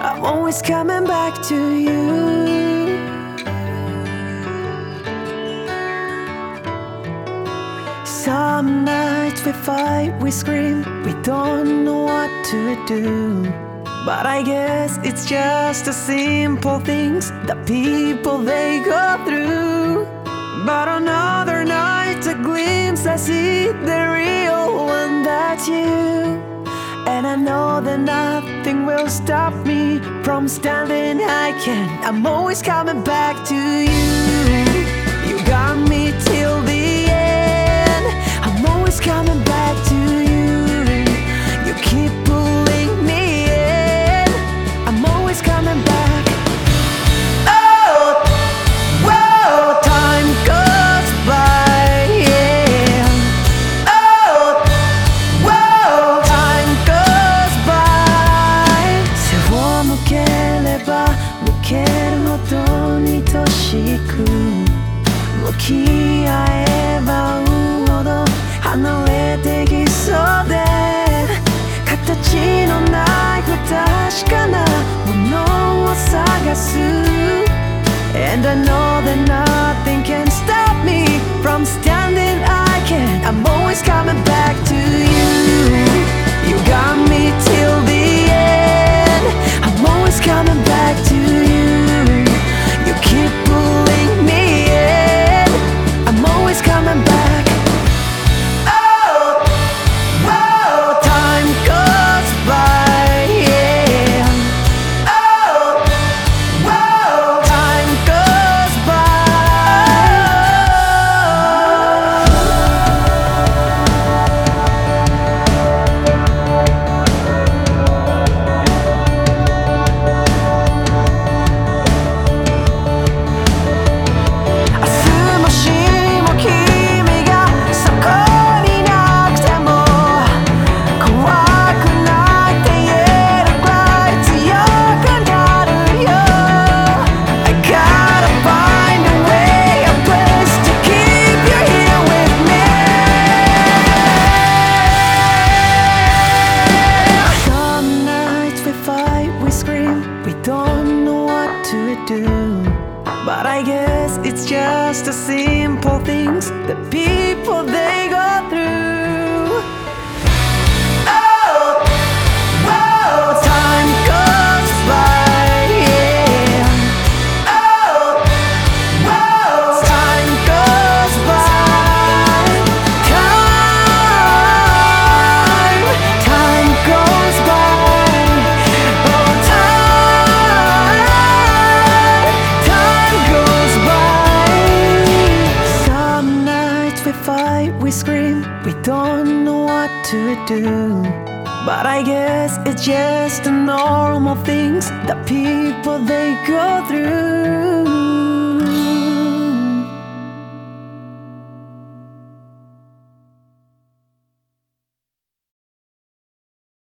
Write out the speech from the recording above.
I'm always coming back to you. Some nights we fight, we scream, we don't know what to do. But I guess it's just the simple things that people they go through. But another night, a glimpse, I see the real one, that's you. And I know that nothing will stop me from standing I can. I'm always coming back to you. You got me till the end. I'm always coming back to you. You keep pulling me in. I'm always coming back. Oh, whoa, time goes by, yeah. Oh, whoa, time goes by. 背を向ければ向けるほどに愛しく、向き合えば会うほど離れてきそうで、形のない不確かなものを探す。 And I know that nothing can stop me from standing I can. I'm always coming back to you. You got me till the end. I'm always coming back to you. You keep pulling me in. I'm always coming back. Oh, whoa, time goes by, yeah. Oh, whoa, time goes by.明日もしも君がそこになくても怖くないって言えるくらい強くなるよ。I gotta find a way, a place to keep you here with me. Some nights we fight, we scream, we don't know what to do. But I guess it's just the simple things that people they go through. Oh, whoa, time goes by, yeah. Oh, whoa, time goes by. Time goes by. Oh, time goes by. Some nights we fight, we scream, we don't know what to do. But I guess it's just the normal things that people they go through.